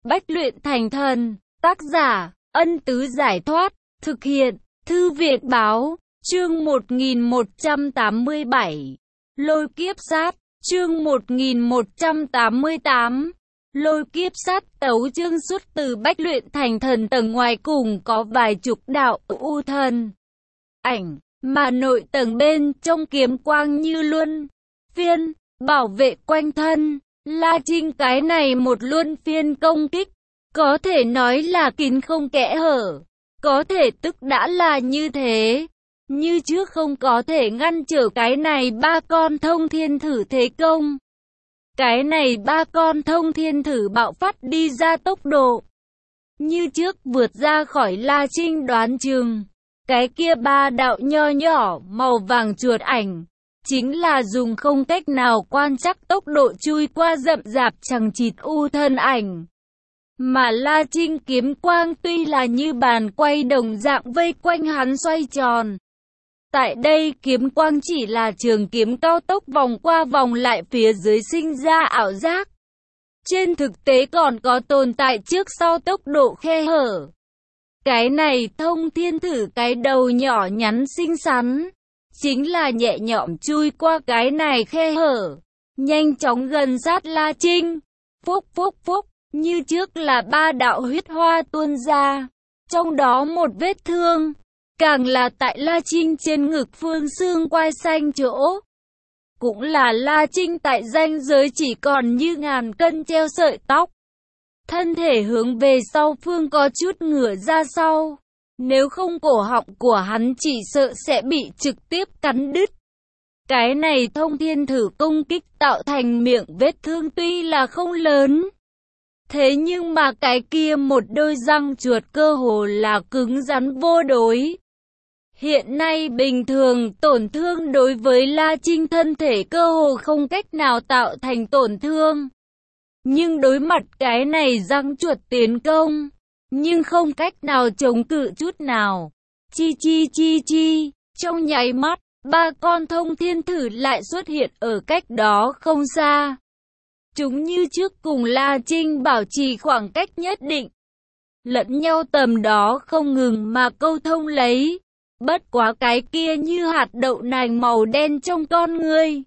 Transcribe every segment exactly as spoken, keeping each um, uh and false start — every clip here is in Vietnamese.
Bách luyện thành thần. Tác giả, Ân Tứ Giải Thoát. Thực hiện, Thư Việt Báo. Chương một nghìn một trăm tám mươi bảy. Lôi kiếp sát. Chương một nghìn một trăm tám mươi tám. Lôi kiếp sát. Tấu chương xuất từ Bách luyện thành thần tầng ngoài cùng có vài chục đạo u thần ảnh, mà nội tầng bên trong kiếm quang như luân phiên bảo vệ quanh thân. La Trinh cái này một luân phiên công kích, có thể nói là kín không kẽ hở, có thể tức đã là như thế. Như trước không có thể ngăn trở cái này ba con thông thiên thử thế công. Cái này ba con thông thiên thử bạo phát đi ra tốc độ, như trước vượt ra khỏi La Trinh đoán chừng. Cái kia ba đạo nho nhỏ màu vàng chuột ảnh, chính là dùng không cách nào quan trắc tốc độ chui qua rậm rạp chằng chịt u thân ảnh. Mà La Trinh kiếm quang tuy là như bàn quay đồng dạng vây quanh hắn xoay tròn. Tại đây kiếm quang chỉ là trường kiếm cao tốc vòng qua vòng lại phía dưới sinh ra ảo giác. Trên thực tế còn có tồn tại trước sau tốc độ khe hở. Cái này thông thiên thử cái đầu nhỏ nhắn xinh xắn, chính là nhẹ nhõm chui qua cái này khe hở, nhanh chóng gần sát La Trinh. Phúc phúc phúc, như trước là ba đạo huyết hoa tuôn ra, trong đó một vết thương, càng là tại La Trinh trên ngực phương xương quai xanh chỗ. Cũng là La Trinh tại ranh giới chỉ còn như ngàn cân treo sợi tóc. Thân thể hướng về sau phương có chút ngửa ra sau. Nếu không cổ họng của hắn chỉ sợ sẽ bị trực tiếp cắn đứt. Cái này thông thiên thử công kích tạo thành miệng vết thương tuy là không lớn. Thế nhưng mà cái kia một đôi răng chuột cơ hồ là cứng rắn vô đối. Hiện nay bình thường tổn thương đối với La Trinh thân thể cơ hồ không cách nào tạo thành tổn thương. Nhưng đối mặt cái này răng chuột tiến công, nhưng không cách nào chống cự chút nào. Chi chi chi chi, trong nháy mắt, ba con thông thiên thử lại xuất hiện ở cách đó không xa. Chúng như trước cùng La Trinh bảo trì khoảng cách nhất định, lẫn nhau tầm đó không ngừng mà câu thông lấy. Bất quá cái kia như hạt đậu nành màu đen trong con ngươi,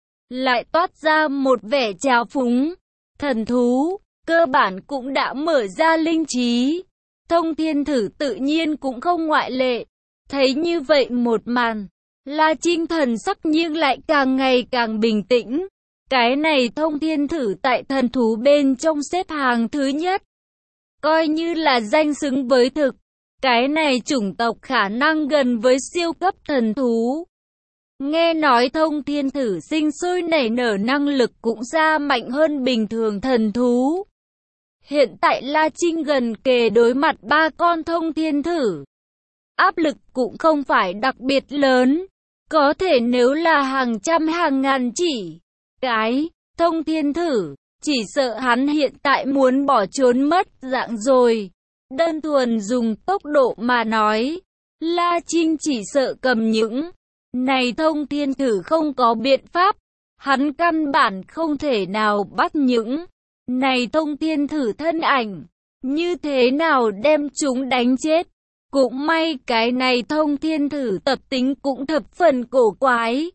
lại toát ra một vẻ trào phúng. Thần thú, cơ bản cũng đã mở ra linh trí. Thông thiên thử tự nhiên cũng không ngoại lệ. Thấy như vậy một màn, La Trinh thần sắc nhưng lại càng ngày càng bình tĩnh. Cái này thông thiên thử tại thần thú bên trong xếp hàng thứ nhất, coi như là danh xứng với thực. Cái này chủng tộc khả năng gần với siêu cấp thần thú. Nghe nói thông thiên thử sinh sôi nảy nở năng lực cũng ra mạnh hơn bình thường thần thú. Hiện tại La Trinh gần kề đối mặt ba con thông thiên thử, áp lực cũng không phải đặc biệt lớn. Có thể nếu là hàng trăm hàng ngàn chỉ cái thông thiên thử, chỉ sợ hắn hiện tại muốn bỏ trốn mất dạng rồi. Đơn thuần dùng tốc độ mà nói, La Trinh chỉ sợ cầm những này thông thiên thử không có biện pháp. Hắn căn bản không thể nào bắt những này thông thiên thử thân ảnh, như thế nào đem chúng đánh chết. Cũng may cái này thông thiên thử tập tính cũng thập phần cổ quái.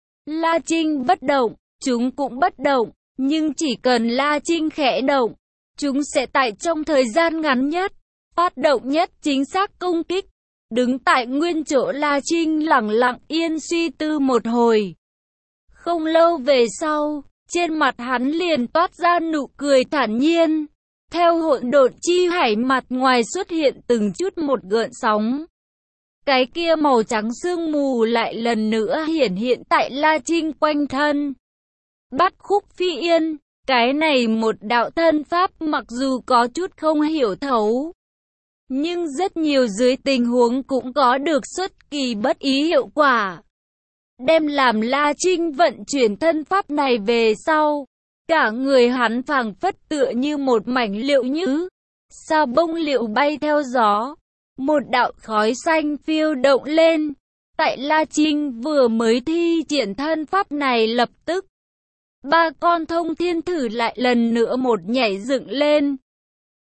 La Trinh bất động, chúng cũng bất động, nhưng chỉ cần La Trinh khẽ động, chúng sẽ tại trong thời gian ngắn nhất phát động nhất chính xác công kích. Đứng tại nguyên chỗ La Trinh lặng lặng yên suy tư một hồi. Không lâu về sau, trên mặt hắn liền toát ra nụ cười thản nhiên. Theo hỗn độn chi hải mặt ngoài xuất hiện từng chút một gợn sóng. Cái kia màu trắng sương mù lại lần nữa hiển hiện tại La Trinh quanh thân. Bát khúc phi yên, cái này một đạo thân pháp mặc dù có chút không hiểu thấu, nhưng rất nhiều dưới tình huống cũng có được xuất kỳ bất ý hiệu quả. Đem làm La Trinh vận chuyển thân pháp này về sau, cả người hắn phảng phất tựa như một mảnh liệu nhũ, sao bông liệu bay theo gió. Một đạo khói xanh phiêu động lên. Tại La Trinh vừa mới thi triển thân pháp này lập tức, ba con thông thiên thử lại lần nữa một nhảy dựng lên.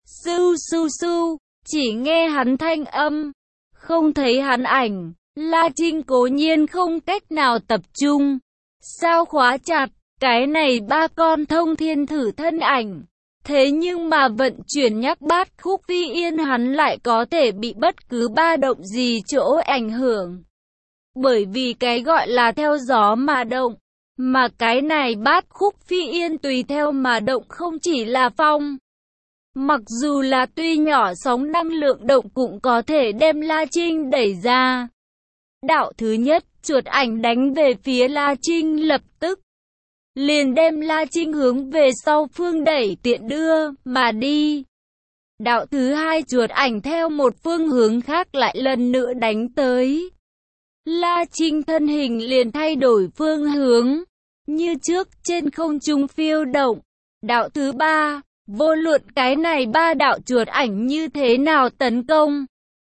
Sưu su su, chỉ nghe hắn thanh âm, không thấy hắn ảnh. La Trinh cố nhiên không cách nào tập trung. Sao khóa chặt, cái này ba con thông thiên thử thân ảnh. Thế nhưng mà vận chuyển nhắc bát khúc phi yên hắn lại có thể bị bất cứ ba động gì chỗ ảnh hưởng. Bởi vì cái gọi là theo gió mà động. Mà cái này bát khúc phi yên tùy theo mà động không chỉ là phong. Mặc dù là tuy nhỏ sóng năng lượng động cũng có thể đem La Trinh đẩy ra. Đạo thứ nhất, chuột ảnh đánh về phía La Trinh lập tức. Liền đem La Trinh hướng về sau phương đẩy tiện đưa mà đi. Đạo thứ hai, chuột ảnh theo một phương hướng khác lại lần nữa đánh tới. La Trinh thân hình liền thay đổi phương hướng. Như trước trên không trung phiêu động. Đạo thứ ba, vô luận cái này ba đạo chuột ảnh như thế nào tấn công.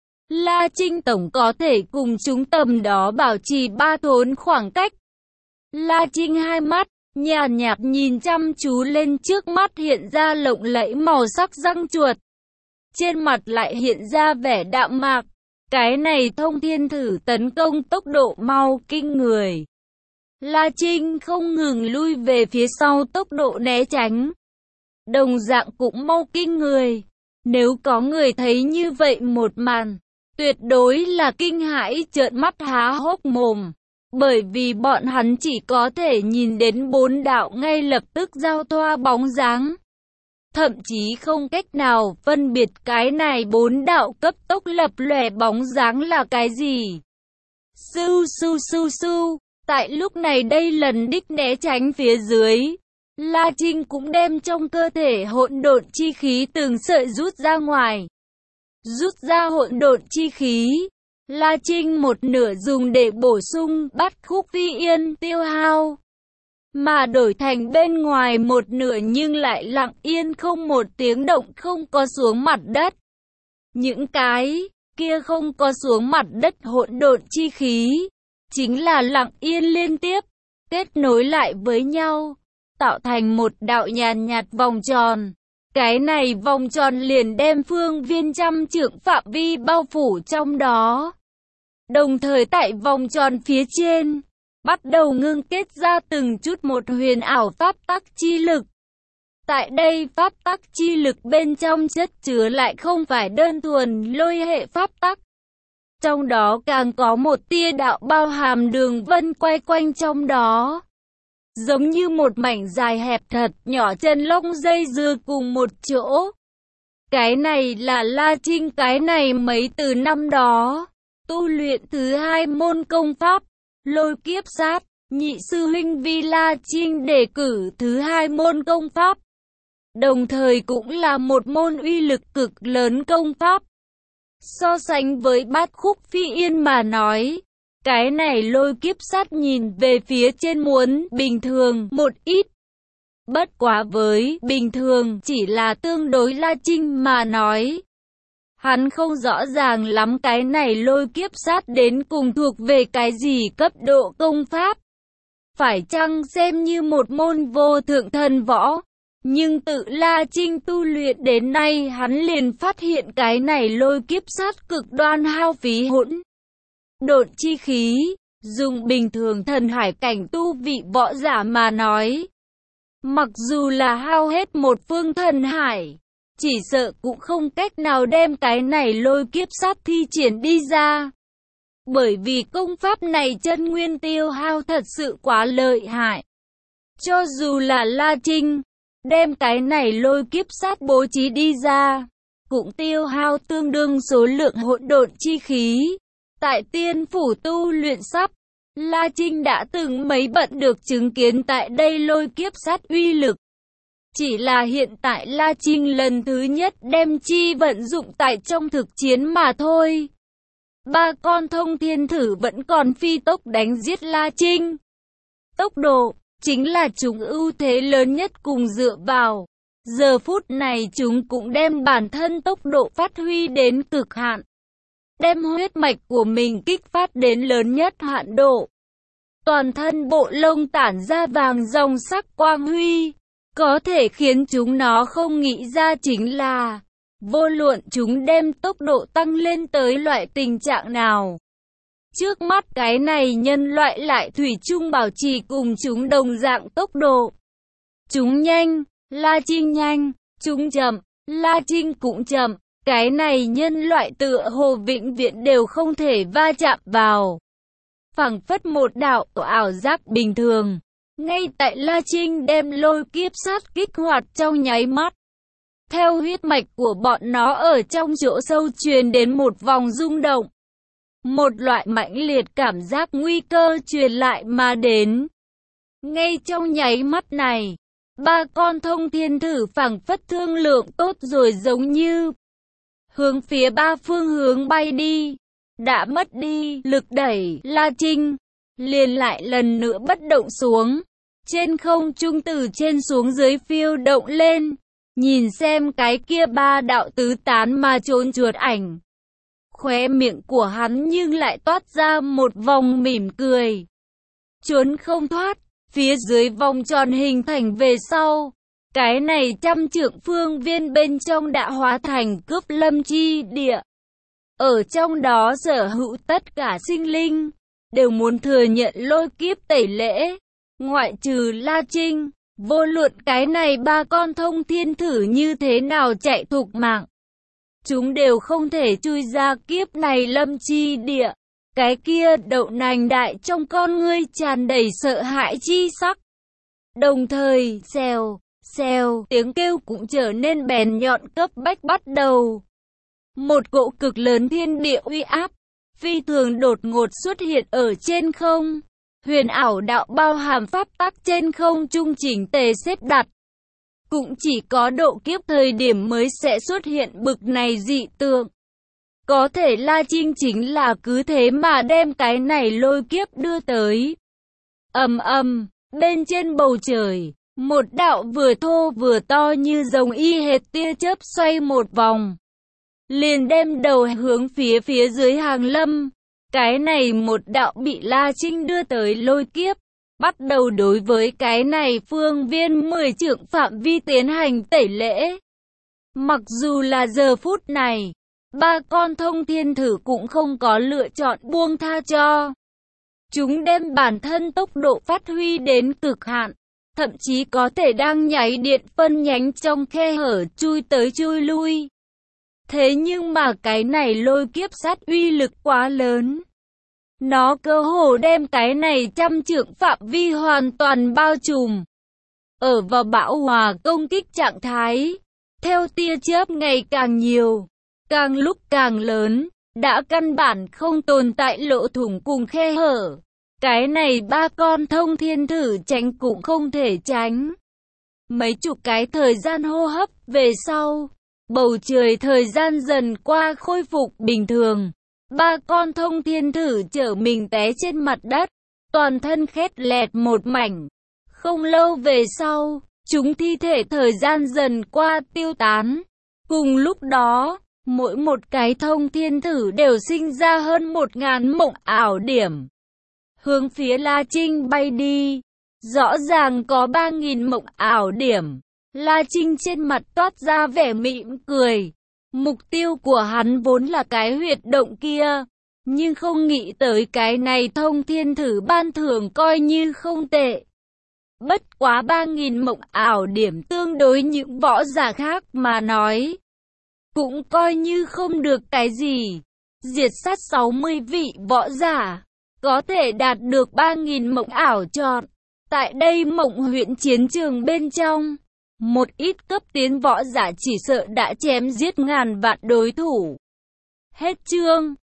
La Trinh tổng có thể cùng chúng tầm đó bảo trì ba thốn khoảng cách. La Trinh hai mắt, nhàn nhạt nhìn chăm chú lên trước mắt hiện ra lộng lẫy màu sắc răng chuột. Trên mặt lại hiện ra vẻ đạm mạc. Cái này thông thiên thử tấn công tốc độ mau kinh người. La Trinh không ngừng lui về phía sau tốc độ né tránh. Đồng dạng cũng mau kinh người. Nếu có người thấy như vậy một màn, tuyệt đối là kinh hãi trợn mắt há hốc mồm. Bởi vì bọn hắn chỉ có thể nhìn đến bốn đạo ngay lập tức giao thoa bóng dáng. Thậm chí không cách nào phân biệt cái này bốn đạo cấp tốc lập lòe bóng dáng là cái gì. Sưu su su su, tại lúc này đây lần đích né tránh phía dưới. La Trinh cũng đem trong cơ thể hỗn độn chi khí từng sợi rút ra ngoài. Rút ra hỗn độn chi khí. La Trinh một nửa dùng để bổ sung bát khúc phi yên tiêu hao. Mà đổi thành bên ngoài một nửa nhưng lại lặng yên không một tiếng động không có xuống mặt đất. Những cái kia không có xuống mặt đất hỗn độn chi khí. Chính là lặng yên liên tiếp, kết nối lại với nhau. Tạo thành một đạo nhàn nhạt vòng tròn. Cái này vòng tròn liền đem phương viên trăm trượng phạm vi bao phủ trong đó. Đồng thời tại vòng tròn phía trên, bắt đầu ngưng kết ra từng chút một huyền ảo pháp tắc chi lực. Tại đây pháp tắc chi lực bên trong chất chứa lại không phải đơn thuần lôi hệ pháp tắc. Trong đó càng có một tia đạo bao hàm đường vân quay quanh trong đó. Giống như một mảnh dài hẹp thật nhỏ chân lông dây dưa cùng một chỗ. Cái này là La Trinh cái này mấy từ năm đó. Tu luyện thứ hai môn công pháp, lôi kiếp sát, nhị sư huynh vì La Trinh đề cử thứ hai môn công pháp. Đồng thời cũng là một môn uy lực cực lớn công pháp. So sánh với bát khúc phi yên mà nói, cái này lôi kiếp sát nhìn về phía trên muốn bình thường một ít. Bất quá với bình thường chỉ là tương đối La Trinh mà nói. Hắn không rõ ràng lắm cái này lôi kiếp sát đến cùng thuộc về cái gì cấp độ công pháp. Phải chăng xem như một môn vô thượng thần võ. Nhưng tự La Trinh tu luyện đến nay hắn liền phát hiện cái này lôi kiếp sát cực đoan hao phí hỗn độn chi khí. Dùng bình thường thần hải cảnh tu vị võ giả mà nói. Mặc dù là hao hết một phương thần hải, chỉ sợ cũng không cách nào đem cái này lôi kiếp sát thi triển đi ra. Bởi vì công pháp này chân nguyên tiêu hao thật sự quá lợi hại. Cho dù là La Trinh đem cái này lôi kiếp sát bố trí đi ra, cũng tiêu hao tương đương số lượng hỗn độn chi khí. Tại tiên phủ tu luyện sắp, La Trinh đã từng mấy bận được chứng kiến tại đây lôi kiếp sát uy lực. Chỉ là hiện tại La Trinh lần thứ nhất đem chi vận dụng tại trong thực chiến mà thôi. Ba con thông thiên thử vẫn còn phi tốc đánh giết La Trinh. Tốc độ chính là chúng ưu thế lớn nhất cùng dựa vào. Giờ phút này chúng cũng đem bản thân tốc độ phát huy đến cực hạn. Đem huyết mạch của mình kích phát đến lớn nhất hạn độ. Toàn thân bộ lông tản ra vàng ròng sắc quang huy. Có thể khiến chúng nó không nghĩ ra chính là Vô luận chúng đem tốc độ tăng lên tới loại tình trạng nào. Trước mắt cái này nhân loại lại thủy chung bảo trì cùng chúng đồng dạng tốc độ. Chúng nhanh, La Trinh nhanh, chúng chậm, La Trinh cũng chậm. Cái này nhân loại tựa hồ vĩnh viễn đều không thể va chạm vào. Phảng phất một đạo ảo giác bình thường. Ngay tại La Trinh đem lôi kiếp sát kích hoạt trong nháy mắt. Theo huyết mạch của bọn nó ở trong chỗ sâu truyền đến một vòng rung động. Một loại mãnh liệt cảm giác nguy cơ truyền lại mà đến. Ngay trong nháy mắt này, ba con thông thiên thử phảng phất thương lượng tốt rồi giống như hướng phía ba phương hướng bay đi. Đã mất đi lực đẩy, La Trinh liền lại lần nữa bất động xuống. Trên không trung từ trên xuống dưới phiêu động lên. Nhìn xem cái kia ba đạo tứ tán mà trốn chuột ảnh. Khóe miệng của hắn nhưng lại toát ra một vòng mỉm cười. Trốn không thoát, phía dưới vòng tròn hình thành về sau. Cái này trăm trượng phương viên bên trong đã hóa thành cướp lâm chi địa. Ở trong đó sở hữu tất cả sinh linh, đều muốn thừa nhận lôi kiếp tẩy lễ. Ngoại trừ La Trinh, vô luận cái này ba con thông thiên thử như thế nào chạy thục mạng. Chúng đều không thể chui ra kiếp này lâm chi địa. Cái kia đậu nành đại trong con ngươi tràn đầy sợ hãi chi sắc. Đồng thời, xèo, xèo, tiếng kêu cũng trở nên bén nhọn cấp bách bắt đầu. Một cỗ cực lớn thiên địa uy áp, phi thường đột ngột xuất hiện ở trên không. Huyền ảo đạo bao hàm pháp tắc trên không trung chỉnh tề xếp đặt. Cũng chỉ có độ kiếp thời điểm mới sẽ xuất hiện bực này dị tượng. Có thể La Trinh chính là cứ thế mà đem cái này lôi kiếp đưa tới. Ầm ầm, bên trên bầu trời, một đạo vừa thô vừa to như rồng y hệt tia chớp xoay một vòng. Liền đem đầu hướng phía phía dưới hàng lâm. Cái này một đạo bị La Trinh đưa tới lôi kiếp. Bắt đầu đối với cái này phương viên mười trượng phạm vi tiến hành tẩy lễ. Mặc dù là giờ phút này, ba con thông thiên thử cũng không có lựa chọn buông tha cho. Chúng đem bản thân tốc độ phát huy đến cực hạn, thậm chí có thể đang nháy điện phân nhánh trong khe hở chui tới chui lui. Thế nhưng mà cái này lôi kiếp sát uy lực quá lớn. Nó cơ hồ đem cái này trăm trượng phạm vi hoàn toàn bao trùm. Ở vào bão hòa công kích trạng thái, theo tia chớp ngày càng nhiều, càng lúc càng lớn, đã căn bản không tồn tại lỗ thủng cùng khe hở. Cái này ba con thông thiên thử tránh cũng không thể tránh. Mấy chục cái thời gian hô hấp về sau, bầu trời thời gian dần qua khôi phục bình thường. Ba con thông thiên thử chở mình té trên mặt đất, toàn thân khét lẹt một mảnh. Không lâu về sau, chúng thi thể thời gian dần qua tiêu tán. Cùng lúc đó, mỗi một cái thông thiên thử đều sinh ra hơn một ngàn mộng ảo điểm. Hướng phía La Trinh bay đi, rõ ràng có ba nghìn mộng ảo điểm. La Trinh trên mặt toát ra vẻ mỉm cười. Mục tiêu của hắn vốn là cái huyệt động kia, nhưng không nghĩ tới cái này thông thiên thử ban thưởng coi như không tệ. Bất quá ba nghìn mộng ảo điểm tương đối những võ giả khác mà nói, cũng coi như không được cái gì. Diệt sát sáu mươi vị võ giả, có thể đạt được ba nghìn mộng ảo chọn. Tại đây mộng huyện chiến trường bên trong, một ít cấp tiến võ giả chỉ sợ đã chém giết ngàn vạn đối thủ. Hết chương.